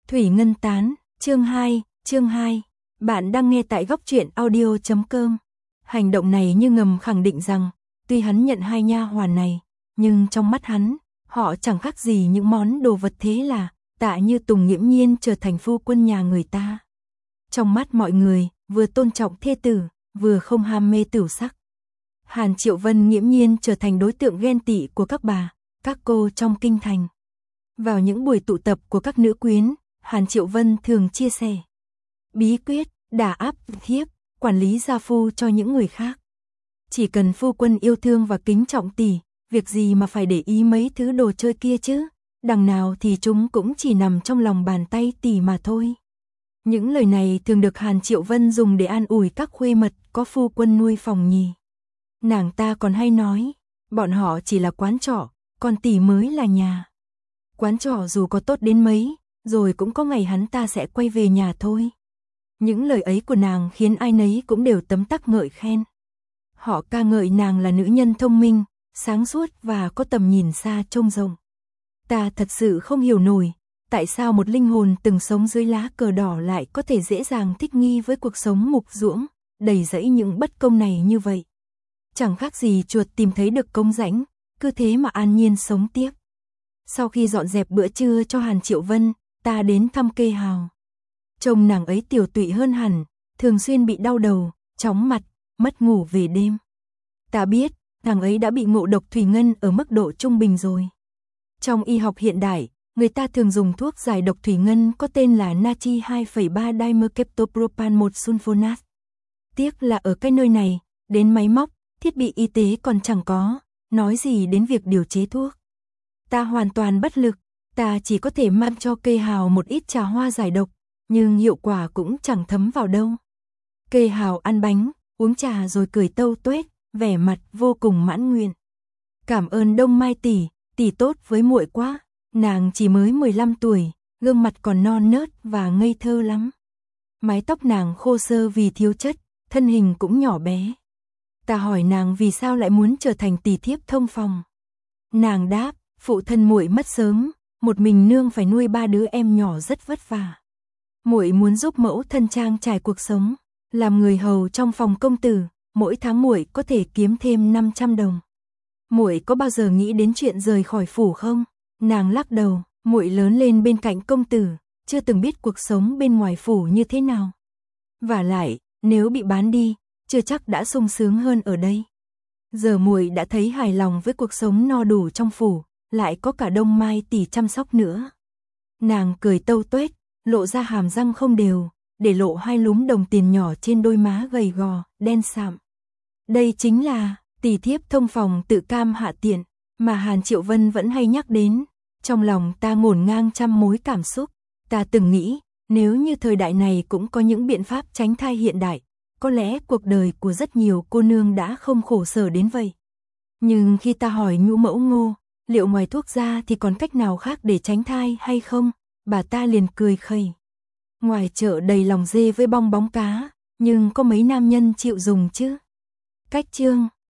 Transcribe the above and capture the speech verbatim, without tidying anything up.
Thủy Ngân Tán, chương hai, chương hai. Bạn đang nghe tại góc truyện audio chấm com. Hành động này như ngầm khẳng định rằng, tuy hắn nhận hai nha hoàn này, nhưng trong mắt hắn, họ chẳng khác gì những món đồ vật, thế là Tạ Như Tùng nghiễm nhiên trở thành phu quân nhà người ta. Trong mắt mọi người, vừa tôn trọng thê tử, vừa không ham mê tửu sắc. Hàn Triệu Vân nghiễm nhiên trở thành đối tượng ghen tị của các bà, các cô trong kinh thành. Vào những buổi tụ tập của các nữ quyến, Hàn Triệu Vân thường chia sẻ bí quyết đả áp hiếp, quản lý gia phu cho những người khác. Chỉ cần phu quân yêu thương và kính trọng tỷ, việc gì mà phải để ý mấy thứ đồ chơi kia chứ, đằng nào thì chúng cũng chỉ nằm trong lòng bàn tay tỷ mà thôi. Những lời này thường được Hàn Triệu Vân dùng để an ủi các khuê mật có phu quân nuôi phòng nhì. Nàng ta còn hay nói, bọn họ chỉ là quán trọ, còn tỷ mới là nhà. Quán trọ dù có tốt đến mấy, rồi cũng có ngày hắn ta sẽ quay về nhà thôi. Những lời ấy của nàng khiến ai nấy cũng đều tấm tắc ngợi khen. Họ ca ngợi nàng là nữ nhân thông minh, sáng suốt và có tầm nhìn xa trông rộng. Ta thật sự không hiểu nổi, tại sao một linh hồn từng sống dưới lá cờ đỏ lại có thể dễ dàng thích nghi với cuộc sống mục ruỗng, đầy rẫy những bất công này như vậy. Chẳng khác gì chuột tìm thấy được cống rãnh, cứ thế mà an nhiên sống tiếp. Sau khi dọn dẹp bữa trưa cho Hàn Triệu Vân, ta đến thăm Kê Hào. Trông nàng ấy tiểu tụy hơn hẳn, thường xuyên bị đau đầu, chóng mặt, mất ngủ về đêm. Ta biết, nàng ấy đã bị ngộ độc thủy ngân ở mức độ trung bình rồi. Trong y học hiện đại, người ta thường dùng thuốc giải độc thủy ngân có tên là natri hai phẩy ba dimerkeptopropan một sulfonat. Tiếc là ở cái nơi này, đến máy móc, thiết bị y tế còn chẳng có, nói gì đến việc điều chế thuốc. Ta hoàn toàn bất lực, ta chỉ có thể mang cho Kê Hào một ít trà hoa giải độc, nhưng hiệu quả cũng chẳng thấm vào đâu. Kê Hào ăn bánh, uống trà rồi cười tâu tuét, vẻ mặt vô cùng mãn nguyện. Cảm ơn Đông Mai tỷ, tỷ tốt với muội quá. Nàng chỉ mới mười lăm tuổi, gương mặt còn non nớt và ngây thơ lắm. Mái tóc nàng khô xơ vì thiếu chất, thân hình cũng nhỏ bé. Ta hỏi nàng vì sao lại muốn trở thành tỷ thiếp thông phòng. Nàng đáp, phụ thân muội mất sớm, một mình nương phải nuôi ba đứa em nhỏ rất vất vả. Muội muốn giúp mẫu thân trang trải cuộc sống, làm người hầu trong phòng công tử, mỗi tháng muội có thể kiếm thêm năm trăm đồng. Muội có bao giờ nghĩ đến chuyện rời khỏi phủ không? Nàng lắc đầu, muội lớn lên bên cạnh công tử, chưa từng biết cuộc sống bên ngoài phủ như thế nào. Vả lại, nếu bị bán đi, chưa chắc đã sung sướng hơn ở đây. Giờ muội đã thấy hài lòng với cuộc sống no đủ trong phủ, lại có cả Đông Mai tỷ chăm sóc nữa. Nàng cười tâu tuét, lộ ra hàm răng không đều, để lộ hai lúm đồng tiền nhỏ trên đôi má gầy gò, đen sạm. Đây chính là tỷ thiếp thông phòng tự cam hạ tiện mà Hàn Triệu Vân vẫn hay nhắc đến. Trong lòng ta ngổn ngang trăm mối cảm xúc. Ta từng nghĩ, nếu như thời đại này cũng có những biện pháp tránh thai hiện đại, có lẽ cuộc đời của rất nhiều cô nương đã không khổ sở đến vậy. Nhưng khi ta hỏi nhũ mẫu Ngô, liệu ngoài thuốc ra thì còn cách nào khác để tránh thai hay không, bà ta liền cười khẩy. Ngoài chợ đầy lòng dê với bong bóng cá, nhưng có mấy nam nhân chịu dùng chứ. Cách chương